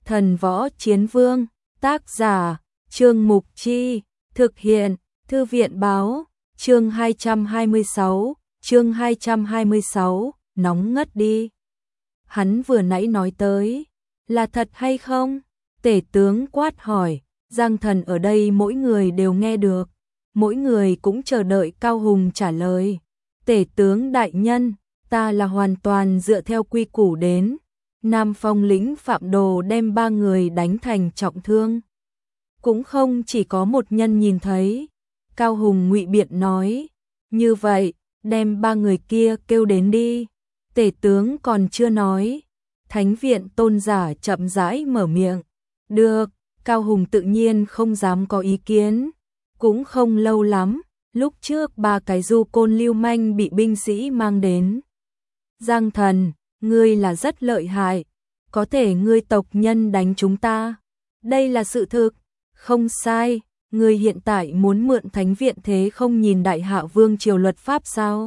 Thần Võ Chiến Vương, tác giả, Trương Mục Chi, thực hiện, Thư viện báo, chương 226, nóng ngất đi. Hắn vừa nãy nói tới, là thật hay không? Tể tướng quát hỏi, Giang Thần ở đây mỗi người đều nghe được, mỗi người cũng chờ đợi Cao Hùng trả lời. Tể tướng đại nhân, ta là hoàn toàn dựa theo quy củ đến. Nam Phong lĩnh Phạm Đồ đem 3 người đánh thành trọng thương. Cũng không chỉ có một nhân nhìn thấy. Cao Hùng ngụy biện nói, như vậy, đem 3 người kia kêu đến đi. Tể tướng còn chưa nói. Thánh viện tôn giả chậm rãi mở miệng. Được, Cao Hùng tự nhiên không dám có ý kiến. Cũng không lâu lắm, lúc trước 3 cái du côn lưu manh bị binh sĩ mang đến. Giang Thần, ngươi là rất lợi hại, có thể ngươi tộc nhân đánh chúng ta. Đây là sự thực, không sai, ngươi hiện tại muốn mượn thánh viện thế không nhìn đại hạ vương triều luật pháp sao?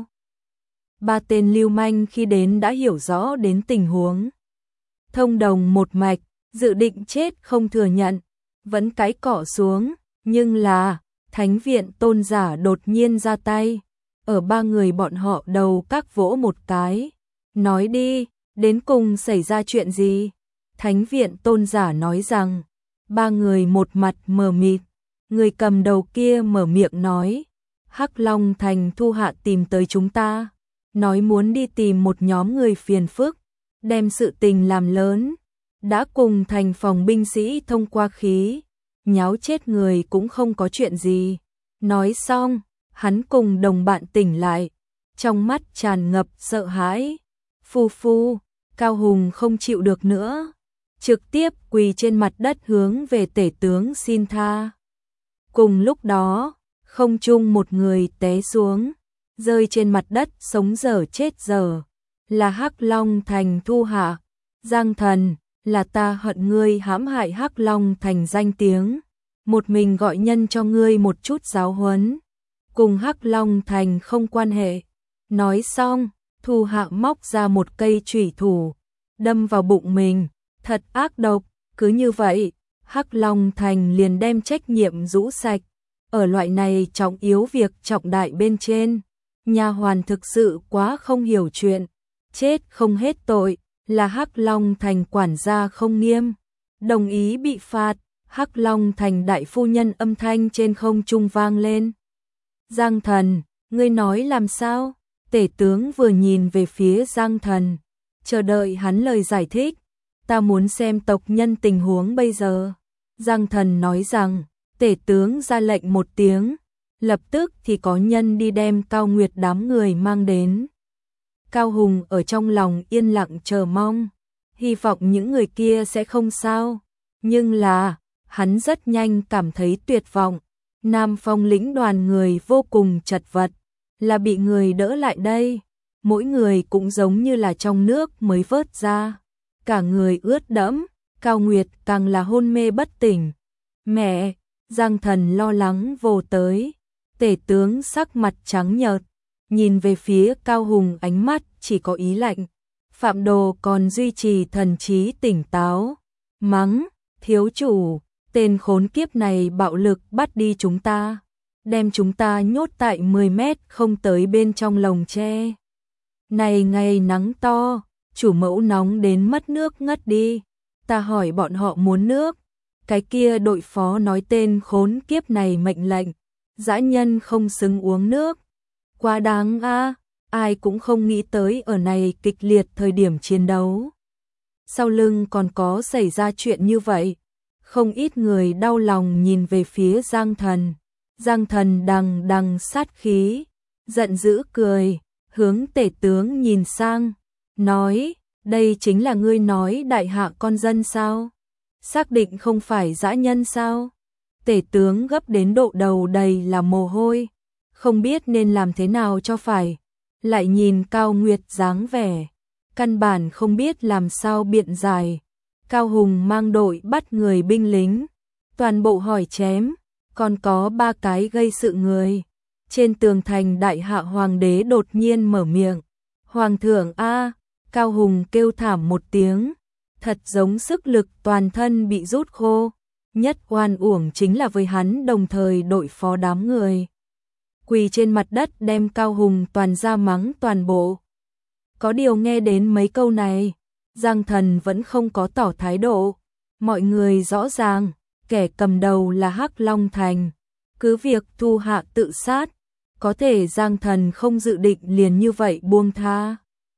3 tên lưu manh khi đến đã hiểu rõ đến tình huống. Thông đồng một mạch, dự định chết không thừa nhận, vẫn cái cỏ xuống, nhưng là, thánh viện tôn giả đột nhiên ra tay, ở 3 người bọn họ đầu các vỗ một cái. Nói đi, đến cùng xảy ra chuyện gì? Thánh viện tôn giả nói rằng, 3 người một mặt mờ mịt, người cầm đầu kia mở miệng nói, Hắc Long Thành thu hạ tìm tới chúng ta, nói muốn đi tìm một nhóm người phiền phức, đem sự tình làm lớn, đã cùng thành phòng binh sĩ thông qua khí, nháo chết người cũng không có chuyện gì. Nói xong, hắn cùng đồng bạn tỉnh lại, trong mắt tràn ngập sợ hãi. Phu phu, Cao Hùng không chịu được nữa, trực tiếp quỳ trên mặt đất hướng về tể tướng xin tha. Cùng lúc đó, không trung một người té xuống, rơi trên mặt đất sống dở chết dở, là Hắc Long Thành thu hạ. Giang Thần, là ta hận ngươi hãm hại Hắc Long Thành danh tiếng, một mình gọi nhân cho ngươi một chút giáo huấn, cùng Hắc Long Thành không quan hệ. Nói xong, thu hạ móc ra một cây chủy thủ, đâm vào bụng mình, thật ác độc. Cứ như vậy, Hắc Long Thành liền đem trách nhiệm rũ sạch. Ở loại này trọng yếu việc trọng đại bên trên, nha hoàn thực sự quá không hiểu chuyện, chết không hết tội, là Hắc Long Thành quản gia không nghiêm, đồng ý bị phạt. Hắc Long Thành đại phu nhân âm thanh trên không trung vang lên. Giang Thần, ngươi nói làm sao? Tể tướng vừa nhìn về phía Giang Thần, chờ đợi hắn lời giải thích. Ta muốn xem tộc nhân tình huống bây giờ. Giang Thần nói rằng, tể tướng ra lệnh một tiếng, lập tức thì có nhân đi đem Cao Nguyệt đám người mang đến. Cao Hùng ở trong lòng yên lặng chờ mong, hy vọng những người kia sẽ không sao. Nhưng là, hắn rất nhanh cảm thấy tuyệt vọng. Nam Phong lĩnh đoàn người vô cùng chật vật, là bị người đỡ lại đây. Mỗi người cũng giống như là trong nước mới vớt ra, cả người ướt đẫm. Cao Nguyệt càng là hôn mê bất tỉnh. Mẹ, Giang Thần lo lắng vồ tới. Tể tướng sắc mặt trắng nhợt, nhìn về phía Cao Hùng ánh mắt chỉ có ý lạnh. Phạm Đồ còn duy trì thần trí tỉnh táo, mắng, thiếu chủ, tên khốn kiếp này bạo lực bắt đi chúng ta, đem chúng ta nhốt tại 10 mét không tới bên trong lồng tre. Này ngày nắng to, chủ mẫu nóng đến mất nước ngất đi. Ta hỏi bọn họ muốn nước, cái kia đội phó nói tên khốn kiếp này mệnh lệnh, dã nhân không xứng uống nước. Quá đáng a, ai cũng không nghĩ tới ở này kịch liệt thời điểm chiến đấu, sau lưng còn có xảy ra chuyện như vậy. Không ít người đau lòng nhìn về phía Giang Thần. Giang Thần đằng đằng sát khí, giận dữ cười, hướng tể tướng nhìn sang, nói, đây chính là ngươi nói đại hạ con dân sao? Xác định không phải dã nhân sao? Tể tướng gấp đến độ đầu đầy là mồ hôi, không biết nên làm thế nào cho phải. Lại nhìn Cao Nguyệt dáng vẻ, căn bản không biết làm sao biện giải. Cao Hùng mang đội bắt người binh lính, toàn bộ hỏi chém, còn có 3 cái gây sự người. Trên tường thành đại hạ hoàng đế đột nhiên mở miệng, Hoàng thượng a. Cao Hùng kêu thảm một tiếng, thật giống sức lực toàn thân bị rút khô, nhất oan uổng chính là với hắn đồng thời đội phó đám người. Quỳ trên mặt đất đem Cao Hùng toàn ra mắng toàn bộ. Có điều nghe đến mấy câu này, Giang Thần vẫn không có tỏ thái độ. Mọi người rõ ràng, kẻ cầm đầu là Hắc Long Thành, cứ việc Thu Hạ tự sát, có thể Giang Thần không dự định liền như vậy buông tha.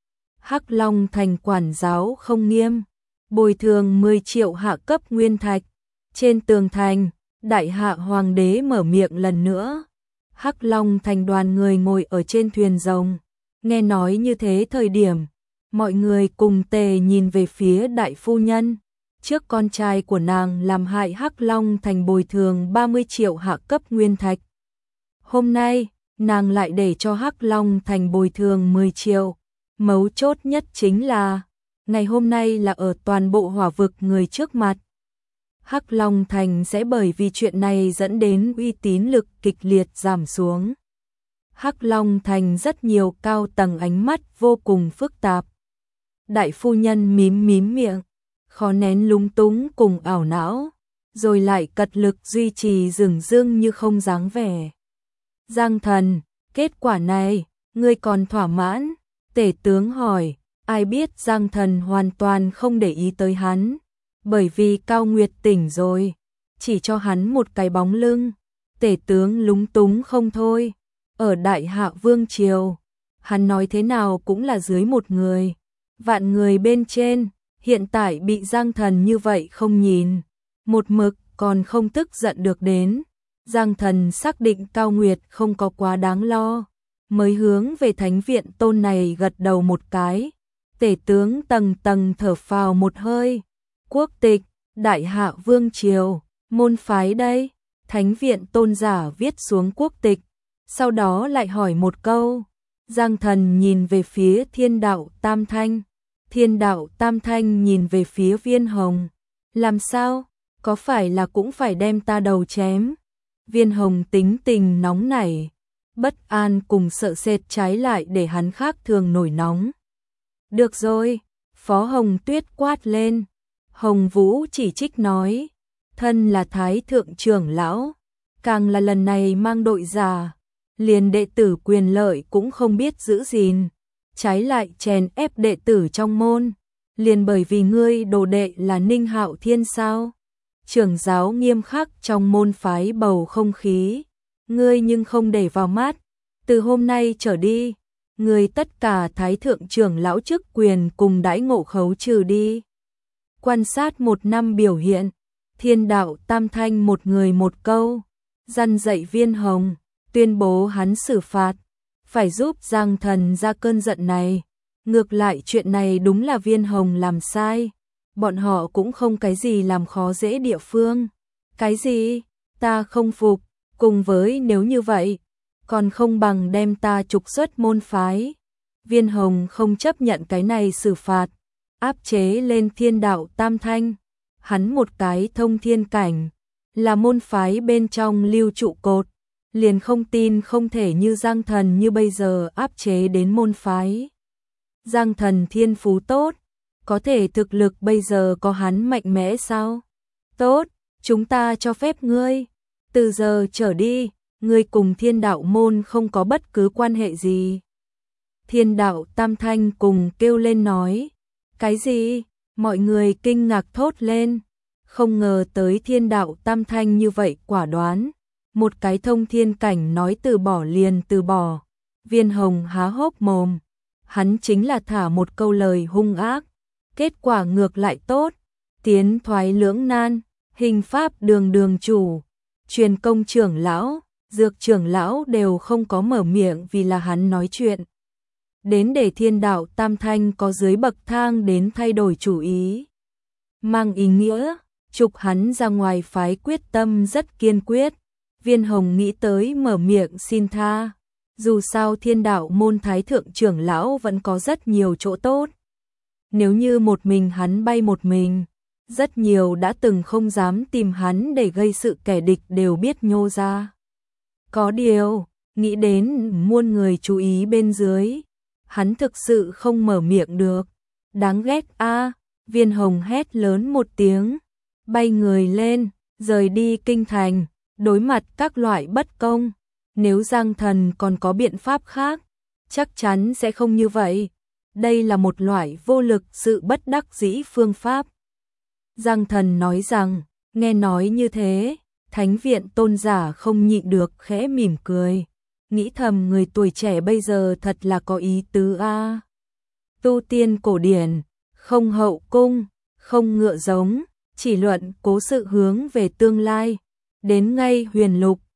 Hắc Long Thành quản giáo không nghiêm, bồi thường 10 triệu hạ cấp nguyên thạch. Trên tường thành, Đại Hạ Hoàng đế mở miệng lần nữa. Hắc Long Thành đoàn người ngồi ở trên thuyền rồng, nghe nói như thế thời điểm, mọi người cùng tề nhìn về phía đại phu nhân. Trước con trai của nàng làm hại Hắc Long Thành bồi thường 30 triệu hạ cấp nguyên thạch. Hôm nay, nàng lại để cho Hắc Long Thành bồi thường 10 triệu. Mấu chốt nhất chính là, ngày hôm nay là ở toàn bộ hỏa vực người trước mặt. Hắc Long Thành sẽ bởi vì chuyện này dẫn đến uy tín lực kịch liệt giảm xuống. Hắc Long Thành rất nhiều cao tầng ánh mắt vô cùng phức tạp. Đại phu nhân mím mím miệng, khó nén lúng túng cùng ảo não, rồi lại cật lực duy trì dửng dưng như không dáng vẻ. Giang Thần, kết quả này, ngươi còn thỏa mãn? Tể tướng hỏi, ai biết Giang Thần hoàn toàn không để ý tới hắn, bởi vì Cao Nguyệt tỉnh rồi, chỉ cho hắn một cái bóng lưng. Tể tướng lúng túng không thôi, ở Đại Hạ Vương Triều, hắn nói thế nào cũng là dưới một người, vạn người bên trên, hiện tại bị Giang Thần như vậy không nhìn, một mực còn không tức giận được đến. Giang Thần xác định Cao Nguyệt không có quá đáng lo, mới hướng về thánh viện tôn này gật đầu một cái. Tể tướng tầng tầng thở phào một hơi. Quốc tịch, Đại Hạ Vương Triều, môn phái đây. Thánh viện tôn giả viết xuống quốc tịch, sau đó lại hỏi một câu. Giang Thần nhìn về phía Thiên Đạo Tam Thanh. Thiên Đạo Tam Thanh nhìn về phía Viên Hồng. Làm sao? Có phải là cũng phải đem ta đầu chém? Viên Hồng tính tình nóng nảy, bất an cùng sợ sệt trái lại để hắn khác thường nổi nóng. Được rồi, Phó Hồng Tuyết quát lên. Hồng Vũ chỉ trích nói, thân là Thái Thượng trưởng lão, càng là lần này mang đội già, liền đệ tử quyền lợi cũng không biết giữ gìn, trái lại chèn ép đệ tử trong môn, liền bởi vì ngươi đồ đệ là Ninh Hạo Thiên sao? Trưởng giáo nghiêm khắc trong môn phái bầu không khí, ngươi nhưng không để vào mắt, từ hôm nay trở đi, ngươi tất cả Thái Thượng trưởng lão chức quyền cùng đãi ngộ khấu trừ đi. Quan sát 1 năm biểu hiện, Thiên Đạo Tam Thanh một người một câu, dăn dạy Viên Hồng, tuyên bố hắn xử phạt, phải giúp Giang Thần ra cơn giận này. Ngược lại chuyện này đúng là Viên Hồng làm sai, bọn họ cũng không cái gì làm khó dễ địa phương. Cái gì? Ta không phục, cùng với nếu như vậy, còn không bằng đem ta trục xuất môn phái. Viên Hồng không chấp nhận cái này xử phạt, áp chế lên Thiên Đạo Tam Thanh. Hắn một cái thông thiên cảnh, là môn phái bên trong lưu trụ cột, liền không tin không thể như Giang Thần như bây giờ áp chế đến môn phái. Giang Thần thiên phú tốt, có thể thực lực bây giờ có hắn mạnh mẽ sao? Tốt, chúng ta cho phép ngươi, từ giờ trở đi, ngươi cùng Thiên Đạo môn không có bất cứ quan hệ gì. Thiên Đạo Tam Thanh cùng kêu lên nói, cái gì? Mọi người kinh ngạc thốt lên, không ngờ tới Thiên Đạo Tam Thanh như vậy quả đoán, một cái thông thiên cảnh nói từ bỏ liền từ bỏ. Viên Hồng há hốc mồm, hắn chính là thả một câu lời hung ác, kết quả ngược lại tốt, tiến thoái lưỡng nan, hình pháp đường đường chủ, truyền công trưởng lão, dược trưởng lão đều không có mở miệng vì là hắn nói chuyện. Đến để Thiên Đạo Tam Thanh có dưới bậc thang đến thay đổi chủ ý. Mang ý nghĩa, trục hắn ra ngoài phái quyết tâm rất kiên quyết. Viên Hồng nghĩ tới mở miệng xin tha. Dù sao Thiên Đạo môn Thái Thượng trưởng lão vẫn có rất nhiều chỗ tốt. Nếu như một mình hắn bay một mình, rất nhiều đã từng không dám tìm hắn để gây sự kẻ địch đều biết nhô ra. Có điều, nghĩ đến muôn người chú ý bên dưới, hắn thực sự không mở miệng được. Đáng ghét a. Viên Hồng hét lớn một tiếng, bay người lên, rời đi kinh thành, đối mặt các loại bất công. Nếu Giang Thần còn có biện pháp khác, chắc chắn sẽ không như vậy. Đây là một loại vô lực sự bất đắc dĩ phương pháp. Giang Thần nói rằng, nghe nói như thế, Thánh viện tôn giả không nhịn được khẽ mỉm cười. Nghĩ thầm người tuổi trẻ bây giờ thật là có ý tứ a. Tu tiên cổ điển, không hậu cung, không ngựa giống, chỉ luận cố sự hướng về tương lai. Đến ngay huyền lục,